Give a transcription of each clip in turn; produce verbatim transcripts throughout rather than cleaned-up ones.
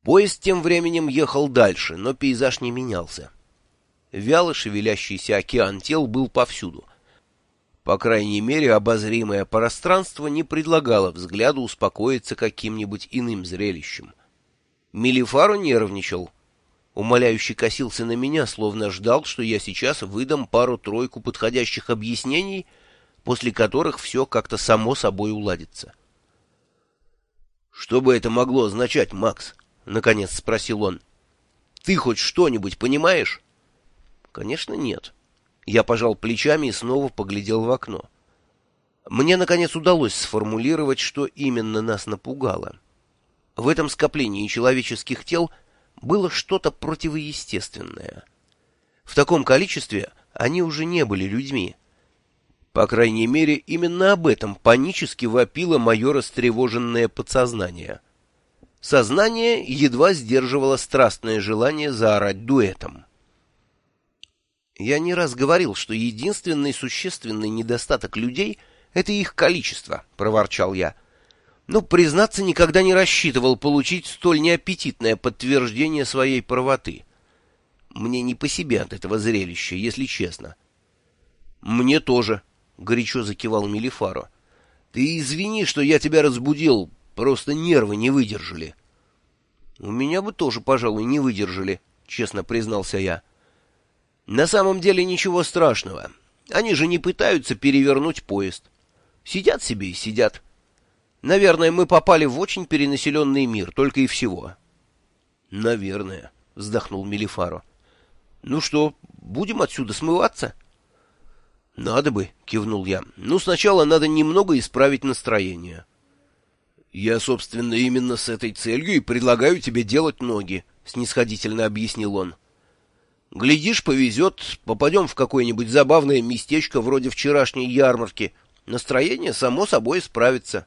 Поезд тем временем ехал дальше, но пейзаж не менялся. Вяло шевелящийся океан тел был повсюду. По крайней мере, обозримое пространство не предлагало взгляду успокоиться каким-нибудь иным зрелищем. Мелифаро нервничал. Умоляюще косился на меня, словно ждал, что я сейчас выдам пару-тройку подходящих объяснений, после которых все как-то само собой уладится. — Что бы это могло означать, Макс? — наконец спросил он. — Ты хоть что-нибудь понимаешь? — Конечно, нет. Я пожал плечами и снова поглядел в окно. Мне, наконец, удалось сформулировать, что именно нас напугало. В этом скоплении человеческих тел было что-то противоестественное. В таком количестве они уже не были людьми. По крайней мере, именно об этом панически вопило мое растревоженное подсознание. Сознание едва сдерживало страстное желание заорать дуэтом. Я не раз говорил, что единственный существенный недостаток людей — это их количество, — проворчал я. Но, признаться, никогда не рассчитывал получить столь неаппетитное подтверждение своей правоты. Мне не по себе от этого зрелища, если честно. — Мне тоже, — горячо закивал Мелифаро. — Ты извини, что я тебя разбудил, просто нервы не выдержали. — У меня бы тоже, пожалуй, не выдержали, — честно признался я. На самом деле ничего страшного. Они же не пытаются перевернуть поезд. Сидят себе и сидят. Наверное, мы попали в очень перенаселенный мир, только и всего. — Наверное, — вздохнул Мелифаро. — Ну что, будем отсюда смываться? — Надо бы, — кивнул я. — Ну, сначала надо немного исправить настроение. — Я, собственно, именно с этой целью и предлагаю тебе делать ноги, — снисходительно объяснил он. Глядишь, повезет, попадем в какое-нибудь забавное местечко вроде вчерашней ярмарки. Настроение само собой исправится.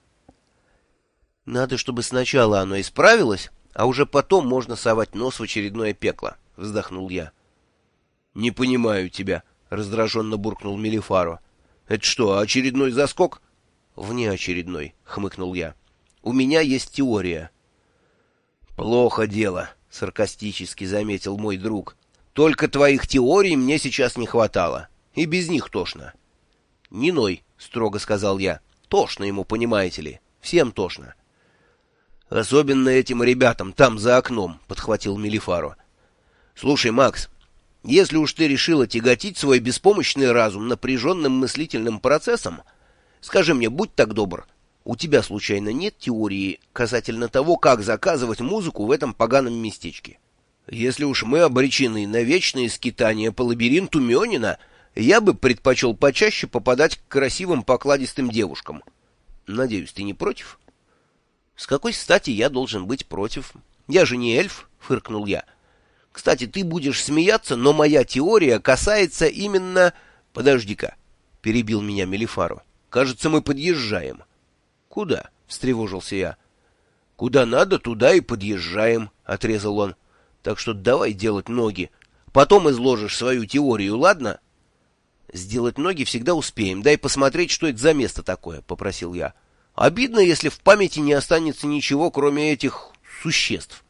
— Надо, чтобы сначала оно исправилось, а уже потом можно совать нос в очередное пекло, — вздохнул я. — Не понимаю тебя, — раздраженно буркнул Мелифаро. — Это что, очередной заскок? — Внеочередной, — хмыкнул я. — У меня есть теория. — Плохо дело, — саркастически заметил мой друг. Только твоих теорий мне сейчас не хватало. И без них тошно. — Не ной, — строго сказал я. — Тошно ему, понимаете ли. Всем тошно. — Особенно этим ребятам там за окном, — подхватил Мелифаро. — Слушай, Макс, если уж ты решила тяготить свой беспомощный разум напряженным мыслительным процессом, скажи мне, будь так добр, у тебя, случайно, нет теории касательно того, как заказывать музыку в этом поганом местечке? Если уж мы обречены на вечные скитания по лабиринту Мёнина, я бы предпочел почаще попадать к красивым покладистым девушкам. Надеюсь, ты не против? — С какой стати я должен быть против? Я же не эльф, — фыркнул я. — Кстати, ты будешь смеяться, но моя теория касается именно... — Подожди-ка, — перебил меня Мелифаро. — Кажется, мы подъезжаем. — Куда? — встревожился я. — Куда надо, туда и подъезжаем, — отрезал он. Так что давай делать ноги. Потом изложишь свою теорию, ладно? — Сделать ноги всегда успеем. Дай посмотреть, что это за место такое, — попросил я. Обидно, если в памяти не останется ничего, кроме этих существ.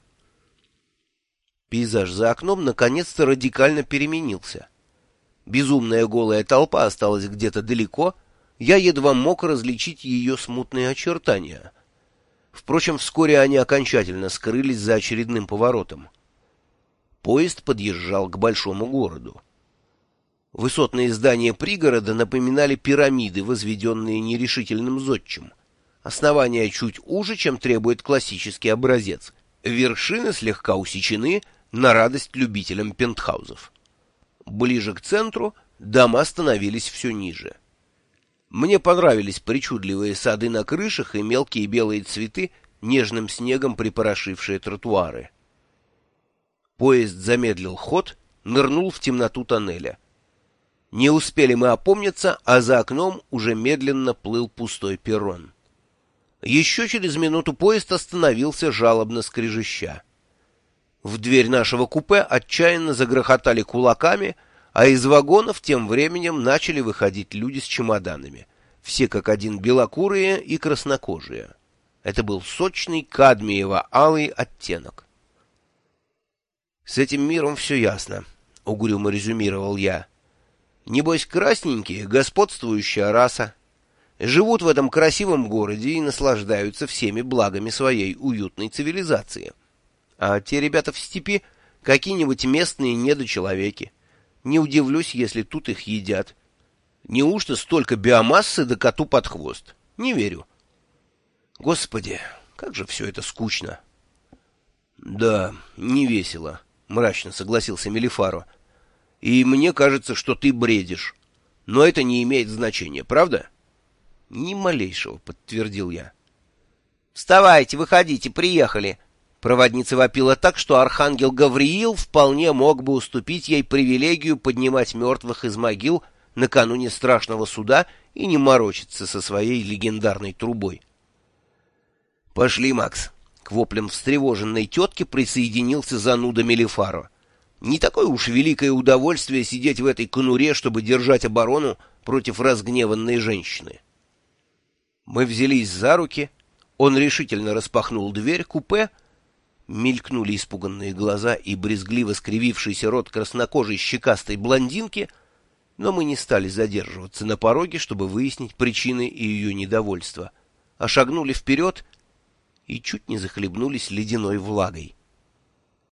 Пейзаж за окном наконец-то радикально переменился. Безумная голая толпа осталась где-то далеко, я едва мог различить ее смутные очертания. Впрочем, вскоре они окончательно скрылись за очередным поворотом. Поезд подъезжал к большому городу. Высотные здания пригорода напоминали пирамиды, возведенные нерешительным зодчим. Основания чуть уже, чем требует классический образец. Вершины слегка усечены на радость любителям пентхаузов. Ближе к центру дома становились все ниже. Мне понравились причудливые сады на крышах и мелкие белые цветы, нежным снегом припорошившие тротуары. Поезд замедлил ход, нырнул в темноту тоннеля. Не успели мы опомниться, а за окном уже медленно плыл пустой перрон. Еще через минуту поезд остановился, жалобно скрежеща. В дверь нашего купе отчаянно загрохотали кулаками, а из вагонов тем временем начали выходить люди с чемоданами, все как один белокурые и краснокожие. Это был сочный кадмиево-алый оттенок. С этим миром все ясно, — угрюмо резюмировал я. Небось, красненькие — господствующая раса. Живут в этом красивом городе и наслаждаются всеми благами своей уютной цивилизации. А те ребята в степи — какие-нибудь местные недочеловеки. Не удивлюсь, если тут их едят. Неужто столько биомассы да коту под хвост? Не верю. Господи, как же все это скучно. Да, не весело, — мрачно согласился Мелифаро. И мне кажется, что ты бредишь. Но это не имеет значения, правда? Ни малейшего, — подтвердил я. Вставайте, выходите, приехали. Проводница вопила так, что архангел Гавриил вполне мог бы уступить ей привилегию поднимать мертвых из могил накануне страшного суда и не морочиться со своей легендарной трубой. «Пошли, Макс!» К воплям встревоженной тетки присоединился зануда Мелифаро. «Не такое уж великое удовольствие сидеть в этой конуре, чтобы держать оборону против разгневанной женщины». Мы взялись за руки, он решительно распахнул дверь купе, мелькнули испуганные глаза и брезгливо скривившийся рот краснокожей щекастой блондинки, но мы не стали задерживаться на пороге, чтобы выяснить причины ее недовольства, а шагнули вперед и чуть не захлебнулись ледяной влагой.